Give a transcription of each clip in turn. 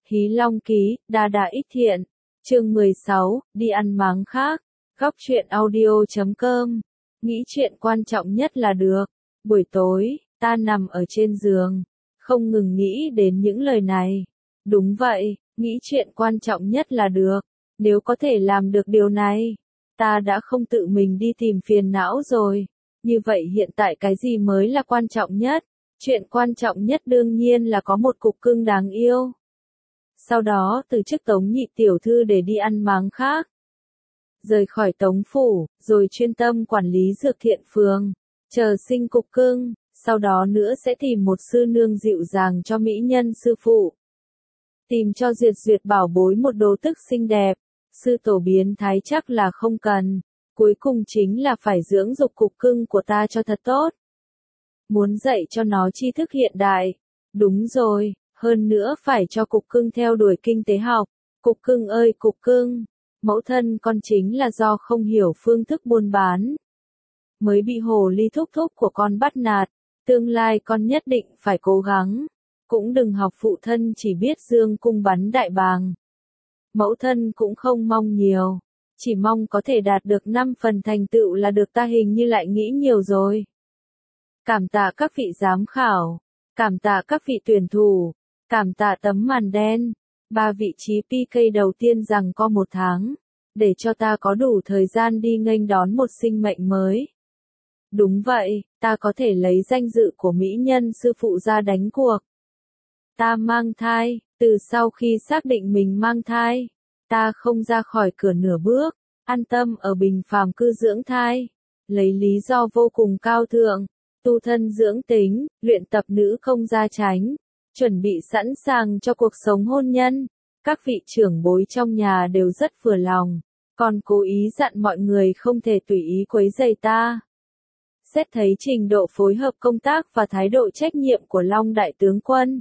Hí Long Ký, Đa Đa Ít Thiện, chương 16, đi ăn máng khác, góc truyện audio.com, nghĩ chuyện quan trọng nhất là được. Buổi tối, ta nằm ở trên giường, không ngừng nghĩ đến những lời này. Đúng vậy, nghĩ chuyện quan trọng nhất là được. Nếu có thể làm được điều này, ta đã không tự mình đi tìm phiền não rồi. Như vậy hiện tại cái gì mới là quan trọng nhất? Chuyện quan trọng nhất đương nhiên là có một cục cưng đáng yêu. Sau đó từ chức Tống nhị tiểu thư để đi ăn máng khác. Rời khỏi Tống phủ, rồi chuyên tâm quản lý dược thiện phường. Chờ sinh cục cưng, sau đó nữa sẽ tìm một sư nương dịu dàng cho mỹ nhân sư phụ. Tìm cho Duyệt Duyệt bảo bối một đồ tức xinh đẹp. Sư tổ biến thái chắc là không cần. Cuối cùng chính là phải dưỡng dục cục cưng của ta cho thật tốt. Muốn dạy cho nó tri thức hiện đại. Đúng rồi, hơn nữa phải cho cục cưng theo đuổi kinh tế học. Cục cưng ơi cục cưng, mẫu thân con chính là do không hiểu phương thức buôn bán. Mới bị hồ ly thúc thúc của con bắt nạt, tương lai con nhất định phải cố gắng. Cũng đừng học phụ thân chỉ biết dương cung bắn đại bàng. Mẫu thân cũng không mong nhiều, chỉ mong có thể đạt được 5 phần thành tựu là được, ta hình như lại nghĩ nhiều rồi. Cảm tạ các vị giám khảo, cảm tạ các vị tuyển thủ, cảm tạ tấm màn đen, 3 vị trí PK đầu tiên rằng có 1 tháng, để cho ta có đủ thời gian đi nghênh đón một sinh mệnh mới. Đúng vậy, ta có thể lấy danh dự của mỹ nhân sư phụ ra đánh cuộc. Ta mang thai, từ sau khi xác định mình mang thai, ta không ra khỏi cửa nửa bước, an tâm ở bình phàm cư dưỡng thai, lấy lý do vô cùng cao thượng, tu thân dưỡng tính, luyện tập nữ công gia chánh, chuẩn bị sẵn sàng cho cuộc sống hôn nhân. Các vị trưởng bối trong nhà đều rất vừa lòng, còn cố ý dặn mọi người không thể tùy ý quấy rầy ta. Xét thấy trình độ phối hợp công tác và thái độ trách nhiệm của Long đại tướng quân,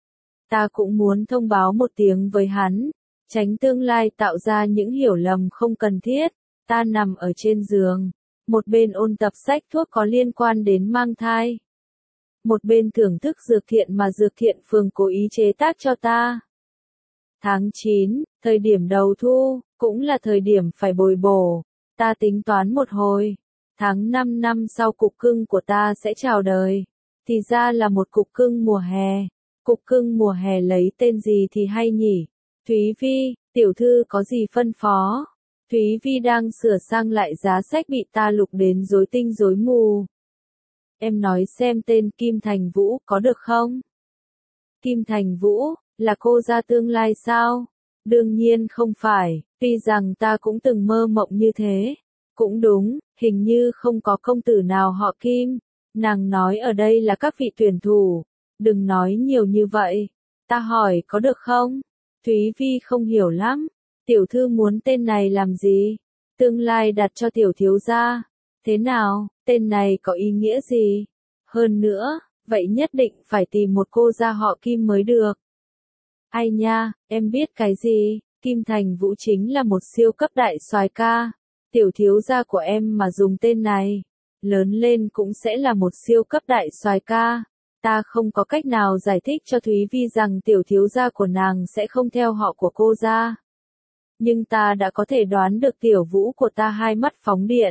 ta cũng muốn thông báo một tiếng với hắn, tránh tương lai tạo ra những hiểu lầm không cần thiết. Ta nằm ở trên giường, một bên ôn tập sách thuốc có liên quan đến mang thai, một bên thưởng thức dược thiện mà dược thiện phường cố ý chế tác cho ta. Tháng 9, thời điểm đầu thu, cũng là thời điểm phải bồi bổ. Ta tính toán một hồi, tháng 5 năm sau cục cưng của ta sẽ chào đời. Thì ra là một cục cưng mùa hè. Cục cưng mùa hè lấy tên gì thì hay nhỉ? Thúy Vi, tiểu thư có gì phân phó? Thúy Vi đang sửa sang lại giá sách bị ta lục đến rối tinh rối mù. Em nói xem tên Kim Thành Vũ có được không? Kim Thành Vũ, là cô gia tương lai sao? Đương nhiên không phải, tuy rằng ta cũng từng mơ mộng như thế. Cũng đúng, hình như không có công tử nào họ Kim. Nàng nói ở đây là các vị tuyển thủ. Đừng nói nhiều như vậy. Ta hỏi có được không? Thúy Vi không hiểu lắm. Tiểu thư muốn tên này làm gì? Tương lai đặt cho tiểu thiếu gia. Thế nào, tên này có ý nghĩa gì? Hơn nữa, vậy nhất định phải tìm một cô gia họ Kim mới được. Ai nha, em biết cái gì? Kim Thành Vũ chính là một siêu cấp đại soái ca. Tiểu thiếu gia của em mà dùng tên này, lớn lên cũng sẽ là một siêu cấp đại soái ca. Ta không có cách nào giải thích cho Thúy Vi rằng tiểu thiếu gia của nàng sẽ không theo họ của cô gia. Nhưng ta đã có thể đoán được tiểu Vũ của ta hai mắt phóng điện.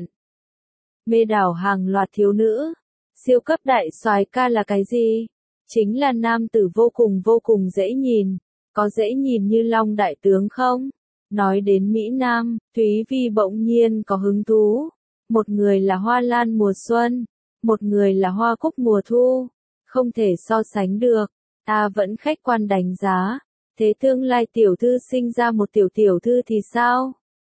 Mê đảo hàng loạt thiếu nữ. Siêu cấp đại soái ca là cái gì? Chính là nam tử vô cùng dễ nhìn. Có dễ nhìn như Long đại tướng không? Nói đến Mỹ Nam, Thúy Vi bỗng nhiên có hứng thú. Một người là hoa lan mùa xuân, một người là hoa cúc mùa thu. Không thể so sánh được. Ta vẫn khách quan đánh giá. Thế tương lai tiểu thư sinh ra một tiểu thư thì sao?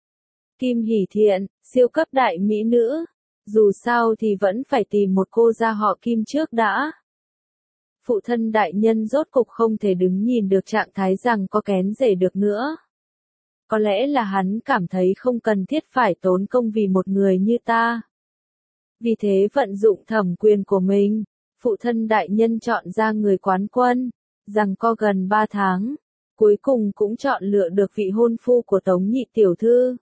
Kim Hỷ Thiện, siêu cấp đại mỹ nữ. Dù sao thì vẫn phải tìm một cô gia họ Kim trước đã. Phụ thân đại nhân rốt cục không thể đứng nhìn được trạng thái rằng có kén rể được nữa. Có lẽ là hắn cảm thấy không cần thiết phải tốn công vì một người như ta. Vì thế vận dụng thẩm quyền của mình, phụ thân đại nhân chọn ra người quán quân, rằng có gần 3 tháng, cuối cùng cũng chọn lựa được vị hôn phu của Tống nhị tiểu thư.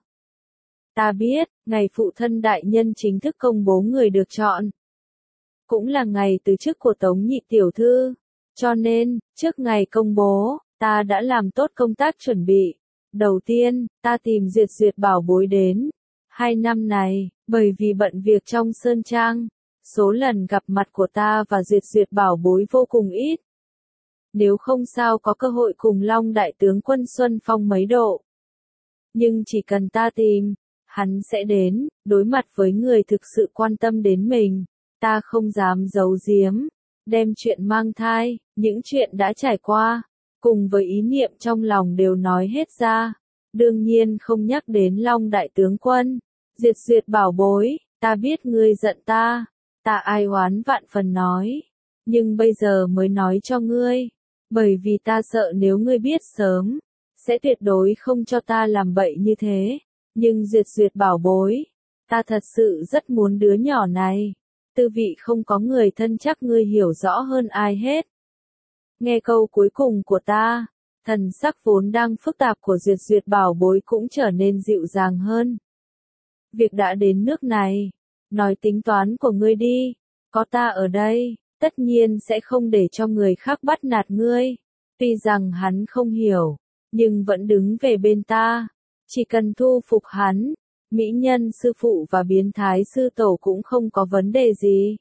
Ta biết, ngày phụ thân đại nhân chính thức công bố người được chọn, cũng là ngày từ chức của Tống nhị tiểu thư, cho nên, trước ngày công bố, Ta đã làm tốt công tác chuẩn bị. Đầu tiên, ta tìm Duyệt bảo bối đến. 2 năm này, bởi vì bận việc trong Sơn Trang, số lần gặp mặt của ta và Duyệt bảo bối vô cùng ít. Nếu không sao có cơ hội cùng Long đại tướng quân Xuân Phong mấy độ. Nhưng chỉ cần ta tìm, hắn sẽ đến, đối mặt với người thực sự quan tâm đến mình. Ta không dám giấu giếm, đem chuyện mang thai, những chuyện đã trải qua, cùng với ý niệm trong lòng đều nói hết ra. Đương nhiên không nhắc đến Long đại tướng quân. Duyệt bảo bối, ta biết ngươi giận ta. Ta ai oán vạn phần nói. Nhưng bây giờ mới nói cho ngươi. Bởi vì ta sợ nếu ngươi biết sớm, sẽ tuyệt đối không cho ta làm bậy như thế. Nhưng Duyệt bảo bối, ta thật sự rất muốn đứa nhỏ này. Tư vị không có người thân chắc ngươi hiểu rõ hơn ai hết. Nghe câu cuối cùng của ta, thần sắc vốn đang phức tạp của Duyệt bảo bối cũng trở nên dịu dàng hơn. Việc đã đến nước này, nói tính toán của ngươi đi, có ta ở đây, tất nhiên sẽ không để cho người khác bắt nạt ngươi. Tuy rằng hắn không hiểu, nhưng vẫn đứng về bên ta, chỉ cần thu phục hắn, mỹ nhân sư phụ và biến thái sư tổ cũng không có vấn đề gì.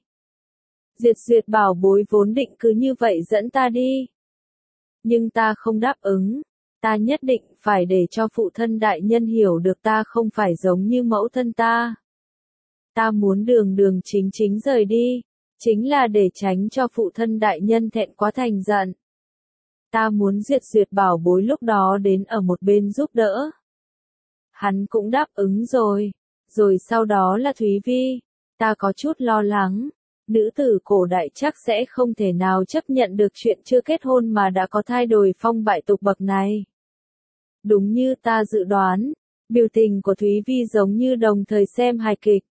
Duyệt bảo bối vốn định cứ như vậy dẫn ta đi. Nhưng ta không đáp ứng, ta nhất định phải để cho phụ thân đại nhân hiểu được ta không phải giống như mẫu thân ta. Ta muốn đường chính rời đi, chính là để tránh cho phụ thân đại nhân thẹn quá thành giận. Ta muốn Duyệt bảo bối lúc đó đến ở một bên giúp đỡ. Hắn cũng đáp ứng rồi, rồi sau đó là Thúy Vi, ta có chút lo lắng. Nữ tử cổ đại chắc sẽ không thể nào chấp nhận được chuyện chưa kết hôn mà đã có thay đổi phong bại tục bậc này. Đúng như ta dự đoán, biểu tình của Thúy Vi giống như đồng thời xem hài kịch.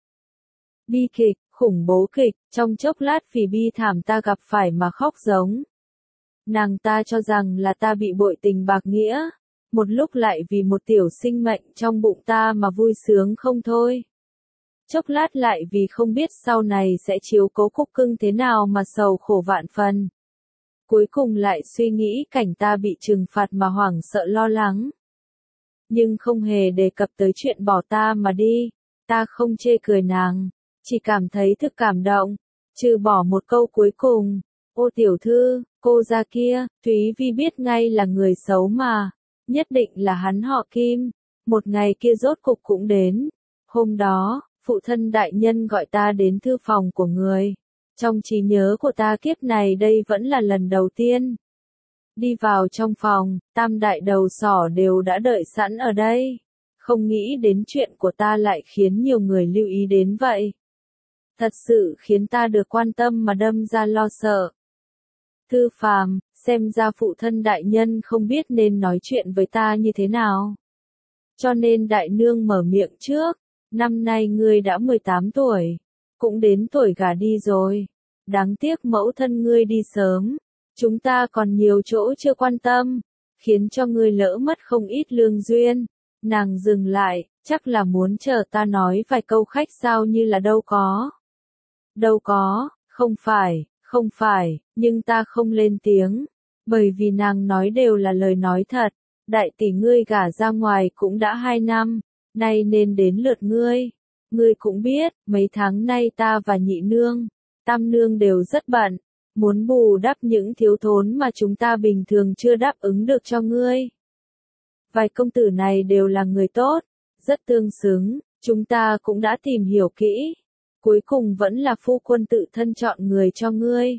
Bi kịch, khủng bố kịch, trong chốc lát vì bi thảm ta gặp phải mà khóc giống. Nàng ta cho rằng là ta bị bội tình bạc nghĩa, một lúc lại vì một tiểu sinh mệnh trong bụng ta mà vui sướng không thôi. Chốc lát lại vì không biết sau này sẽ chiếu cố Cúc Cưng thế nào mà sầu khổ vạn phần. Cuối cùng lại suy nghĩ cảnh ta bị trừng phạt mà hoảng sợ lo lắng. Nhưng không hề đề cập tới chuyện bỏ ta mà đi, ta không chê cười nàng, chỉ cảm thấy thực cảm động, trừ bỏ một câu cuối cùng, ô tiểu thư, cô ra kia, Thúy Vi biết ngay là người xấu mà, nhất định là hắn họ Kim, một ngày kia rốt cục cũng đến. Hôm đó, phụ thân đại nhân gọi ta đến thư phòng của người. Trong trí nhớ của ta kiếp này đây vẫn là lần đầu tiên. Đi vào trong phòng, tam đại đầu sỏ đều đã đợi sẵn ở đây. Không nghĩ đến chuyện của ta lại khiến nhiều người lưu ý đến vậy. Thật sự khiến ta được quan tâm mà đâm ra lo sợ. Thư Phàm, xem ra phụ thân đại nhân không biết nên nói chuyện với ta như thế nào. Cho nên đại nương mở miệng trước. Năm nay ngươi đã 18 tuổi, cũng đến tuổi gả đi rồi. Đáng tiếc mẫu thân ngươi đi sớm, chúng ta còn nhiều chỗ chưa quan tâm, khiến cho ngươi lỡ mất không ít lương duyên. Nàng dừng lại, chắc là muốn chờ ta nói vài câu khách sao như là đâu có. Đâu có, không phải, nhưng ta không lên tiếng, bởi vì nàng nói đều là lời nói thật. Đại tỷ ngươi gả ra ngoài cũng đã 2 năm. Nay nên đến lượt ngươi. Ngươi cũng biết, mấy tháng nay ta và nhị nương, tam nương đều rất bận, muốn bù đắp những thiếu thốn mà chúng ta bình thường chưa đáp ứng được cho ngươi. Vài công tử này đều là người tốt, rất tương xứng, chúng ta cũng đã tìm hiểu kỹ. Cuối cùng vẫn là phu quân tự thân chọn người cho ngươi.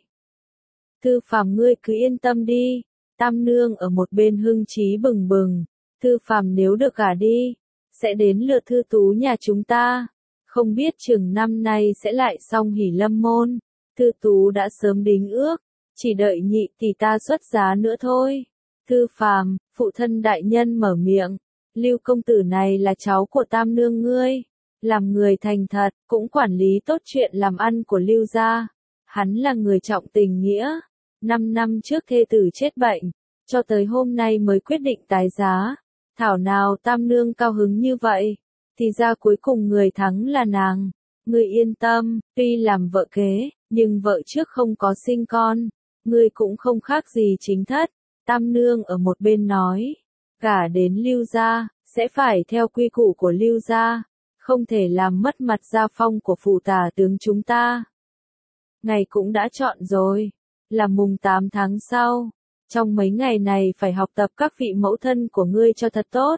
Thư Phàm ngươi cứ yên tâm đi, tam nương ở một bên hưng trí bừng bừng. Thư Phàm nếu được gả đi, sẽ đến lượt Thư Tú nhà chúng ta, không biết chừng năm nay sẽ lại xong hỉ lâm môn. Thư Tú đã sớm đính ước, chỉ đợi nhị tỷ ta xuất giá nữa thôi. Thư Phàm, phụ thân đại nhân mở miệng, Lưu công tử này là cháu của tam nương ngươi, làm người thành thật, cũng quản lý tốt chuyện làm ăn của Lưu gia. Hắn là người trọng tình nghĩa, 5 năm trước thê tử chết bệnh, cho tới hôm nay mới quyết định tái giá. Thảo nào tam nương cao hứng như vậy, thì ra cuối cùng người thắng là nàng. Ngươi yên tâm, tuy làm vợ kế, nhưng vợ trước không có sinh con, ngươi cũng không khác gì chính thất, Tam nương ở một bên nói, gả đến Lưu gia, sẽ phải theo quy củ của Lưu gia, không thể làm mất mặt gia phong của phủ tả tướng chúng ta. Ngày cũng đã chọn rồi, là mùng 8 tháng sau, trong mấy ngày này phải học tập các vị mẫu thân của ngươi cho thật tốt.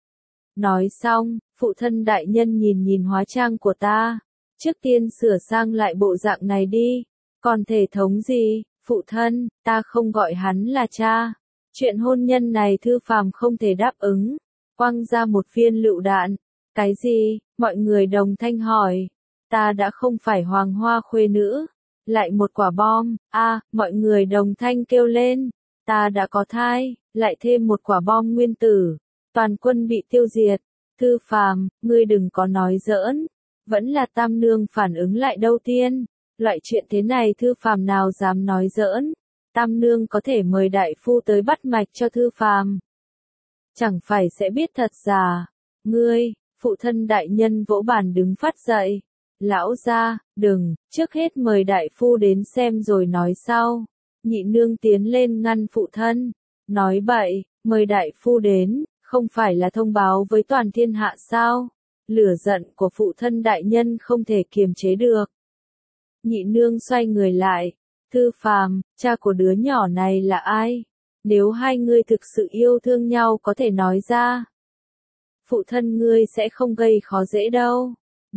Nói xong, phụ thân đại nhân nhìn nhìn hóa trang của ta, trước tiên sửa sang lại bộ dạng này đi, còn thể thống gì, phụ thân, ta không gọi hắn là cha. Chuyện hôn nhân này Thư Phàm không thể đáp ứng, quăng ra một viên lựu đạn. Cái gì? Mọi người đồng thanh hỏi. Ta đã không phải hoàng hoa khuê nữ. Lại một quả bom, mọi người đồng thanh kêu lên. Ta đã có thai, lại thêm một quả bom nguyên tử. Toàn quân bị tiêu diệt. Thư Phàm, ngươi đừng có nói giỡn. Vẫn là Tam nương phản ứng lại đầu tiên. Loại chuyện thế này Thư Phàm nào dám nói giỡn. Tam nương có thể mời đại phu tới bắt mạch cho Thư Phàm. Chẳng phải sẽ biết thật giả. Ngươi, phụ thân đại nhân vỗ bàn đứng phát dậy. Lão gia, đừng, trước hết mời đại phu đến xem rồi nói sau. Nhị nương tiến lên ngăn phụ thân. Nói bậy, mời đại phu đến, không phải là thông báo với toàn thiên hạ sao? Lửa giận của phụ thân đại nhân không thể kiềm chế được. Nhị nương xoay người lại. Thư Phàm, cha của đứa nhỏ này là ai? Nếu hai ngươi thực sự yêu thương nhau có thể nói ra. Phụ thân ngươi sẽ không gây khó dễ đâu.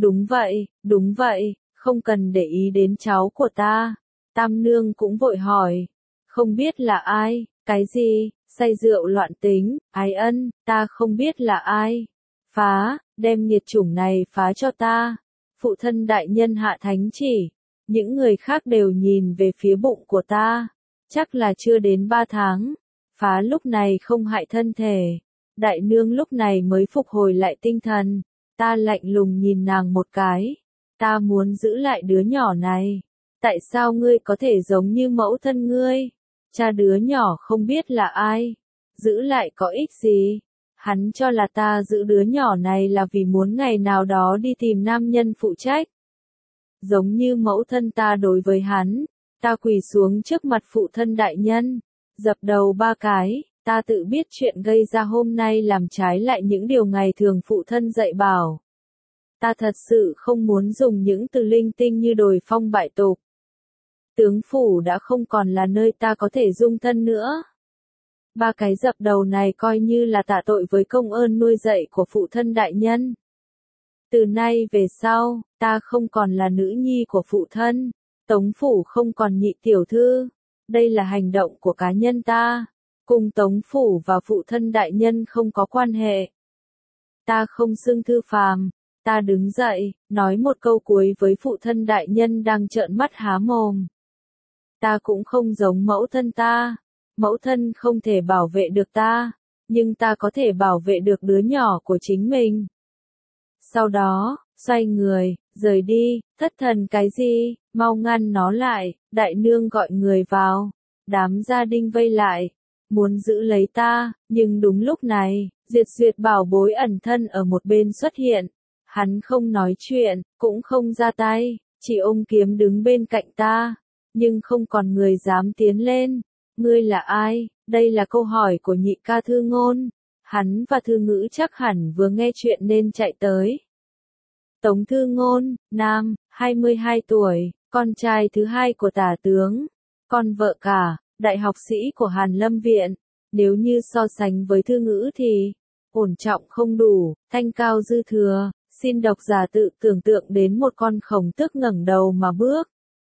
Đúng vậy, không cần để ý đến cháu của ta. Tam nương cũng vội hỏi. Không biết là ai, cái gì, say rượu loạn tính, Ái Ân, ta không biết là ai. Phá, đem nghiệt chủng này phá cho ta. Phụ thân đại nhân hạ thánh chỉ. Những người khác đều nhìn về phía bụng của ta. Chắc là chưa đến 3 tháng. Phá lúc này không hại thân thể. Đại nương lúc này mới phục hồi lại tinh thần. Ta lạnh lùng nhìn nàng một cái. Ta muốn giữ lại đứa nhỏ này. Tại sao ngươi có thể giống như mẫu thân ngươi? Cha đứa nhỏ không biết là ai. Giữ lại có ích gì? Hắn cho là ta giữ đứa nhỏ này là vì muốn ngày nào đó đi tìm nam nhân phụ trách. Giống như mẫu thân ta đối với hắn, ta quỳ xuống trước mặt phụ thân đại nhân, dập đầu 3 cái, ta tự biết chuyện gây ra hôm nay làm trái lại những điều ngày thường phụ thân dạy bảo. Ta thật sự không muốn dùng những từ linh tinh như đồi phong bại tục. Tướng phủ đã không còn là nơi ta có thể dung thân nữa. 3 cái dập đầu này coi như là tạ tội với công ơn nuôi dạy của phụ thân đại nhân. Từ nay về sau, ta không còn là nữ nhi của phụ thân, Tống phủ không còn nhị tiểu thư. Đây là hành động của cá nhân ta, cùng Tống phủ và phụ thân đại nhân không có quan hệ. Ta không xưng Thư Phàm, ta đứng dậy, nói một câu cuối với phụ thân đại nhân đang trợn mắt há mồm. Ta cũng không giống mẫu thân ta, mẫu thân không thể bảo vệ được ta, nhưng ta có thể bảo vệ được đứa nhỏ của chính mình. Sau đó, xoay người, rời đi, thất thần cái gì, mau ngăn nó lại, đại nương gọi người vào. Đám gia đình vây lại, muốn giữ lấy ta, nhưng đúng lúc này, Duyệt bảo bối ẩn thân ở một bên xuất hiện. Hắn không nói chuyện, cũng không ra tay, chỉ ôm kiếm đứng bên cạnh ta, nhưng không còn người dám tiến lên. Ngươi là ai? Đây là câu hỏi của nhị ca Thư Ngôn. Hắn và Thư Ngữ chắc hẳn vừa nghe chuyện nên chạy tới. Tống Thư Ngôn, nam, 22 tuổi, con trai thứ 2 của tả tướng, con vợ cả, đại học sĩ của Hàn Lâm Viện. Nếu như so sánh với Thư Ngữ thì ổn trọng không đủ, thanh cao dư thừa. Xin độc giả tự tưởng tượng đến một con khổng tước ngẩng đầu mà bước.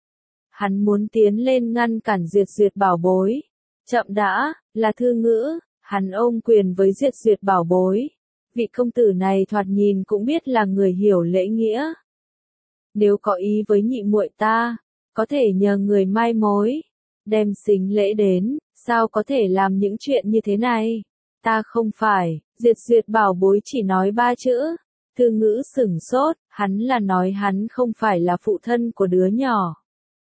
Hắn muốn tiến lên ngăn cản Duyệt bảo bối. Chậm đã, là Thư Ngữ. Hắn ôm quyền với Duyệt bảo bối. Vị công tử này thoạt nhìn cũng biết là người hiểu lễ nghĩa. Nếu có ý với nhị muội ta, có thể nhờ người mai mối, đem xính lễ đến, sao có thể làm những chuyện như thế này? Ta không phải, Duyệt bảo bối chỉ nói 3 chữ. Thư Ngữ sửng sốt, hắn là nói hắn không phải là phụ thân của đứa nhỏ.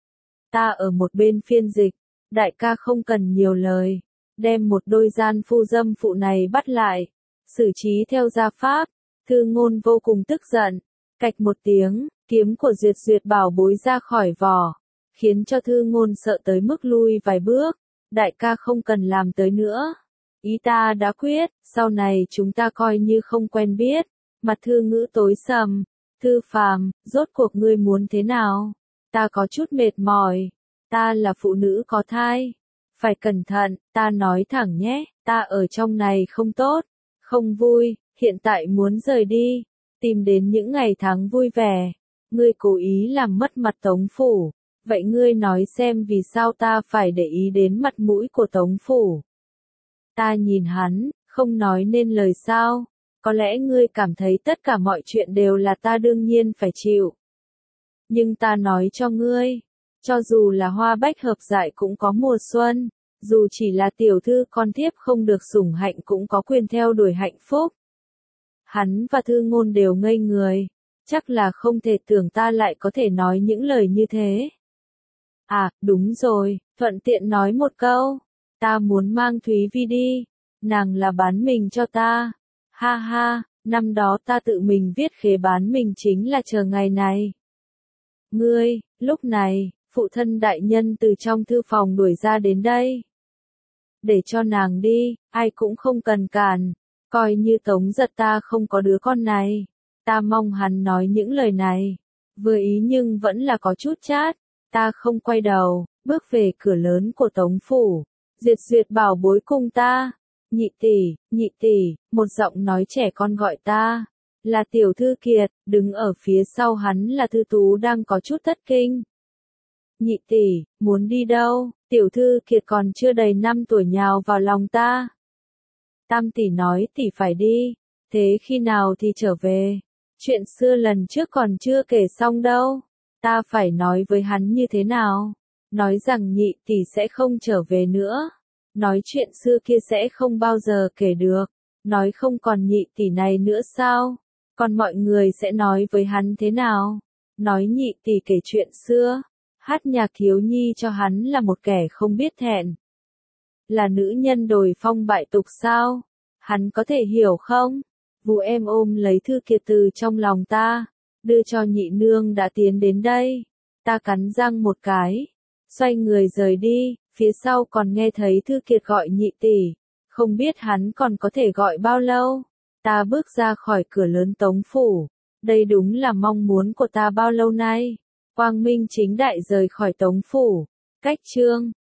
Ta ở một bên phiên dịch, đại ca không cần nhiều lời, đem một đôi gian phu dâm phụ này bắt lại, xử trí theo gia pháp. Thư Ngôn vô cùng tức giận, cạch một tiếng, kiếm của Duyệt bảo bối ra khỏi vỏ, khiến cho Thư Ngôn sợ tới mức lui vài bước. đại ca không cần làm tới nữa. Ý ta đã quyết, sau này chúng ta coi như không quen biết. Mặt Thư Ngữ tối sầm. Thư Phàm, rốt cuộc ngươi muốn thế nào? Ta có chút mệt mỏi. Ta là phụ nữ có thai. Phải cẩn thận, ta nói thẳng nhé, ta ở trong này không tốt, không vui, hiện tại muốn rời đi, tìm đến những ngày tháng vui vẻ. Ngươi cố ý làm mất mặt Tống Phủ. Vậy ngươi nói xem vì sao ta phải để ý đến mặt mũi của Tống Phủ? Ta nhìn hắn, không nói nên lời sao? Có lẽ ngươi cảm thấy tất cả mọi chuyện đều là ta đương nhiên phải chịu. Nhưng ta nói cho ngươi, cho dù là hoa bách hợp dại cũng có mùa xuân, dù chỉ là tiểu thư con thiếp không được sủng hạnh cũng có quyền theo đuổi hạnh phúc. Hắn và Thư Ngôn đều ngây người, chắc là không thể tưởng ta lại có thể nói những lời như thế. À, đúng rồi, thuận tiện nói một câu, ta muốn mang Thúy Vi đi, nàng là bán mình cho ta. Ha ha, năm đó ta tự mình viết khế bán mình chính là chờ ngày này. Ngươi, lúc này, phụ thân đại nhân từ trong thư phòng đuổi ra đến đây. Để cho nàng đi, ai cũng không cần cản, coi như Tống Giật ta không có đứa con này. Ta mong hắn nói những lời này, vừa ý nhưng vẫn là có chút chát. Ta không quay đầu, bước về cửa lớn của Tống Phủ. Diệt Duyệt bảo bối cùng ta. Nhị tỷ, một giọng nói trẻ con gọi ta. Là tiểu thư Kiệt, đứng ở phía sau hắn là Thư Tú đang có chút thất kinh. Nhị tỷ, muốn đi đâu? Tiểu thư Kiệt còn chưa đầy 5 tuổi nhào vào lòng ta. Tam tỷ nói tỷ phải đi, thế khi nào thì trở về? Chuyện xưa lần trước còn chưa kể xong đâu. Ta phải nói với hắn như thế nào? Nói rằng nhị tỷ sẽ không trở về nữa. Nói chuyện xưa kia sẽ không bao giờ kể được. Nói không còn nhị tỷ này nữa sao? Còn mọi người sẽ nói với hắn thế nào? Nói nhị tỷ kể chuyện xưa, hát nhạc thiếu nhi cho hắn là một kẻ không biết thẹn. Là nữ nhân đồi phong bại tục sao? Hắn có thể hiểu không? Vụ em ôm lấy Thư Kiệt từ trong lòng ta, đưa cho nhị nương đã tiến đến đây. Ta cắn răng một cái, xoay người rời đi, phía sau còn nghe thấy Thư Kiệt gọi nhị tỷ, không biết hắn còn có thể gọi bao lâu. Ta bước ra khỏi cửa lớn Tống Phủ, đây đúng là mong muốn của ta bao lâu nay. Quang minh chính đại rời khỏi Tống Phủ. Cách chương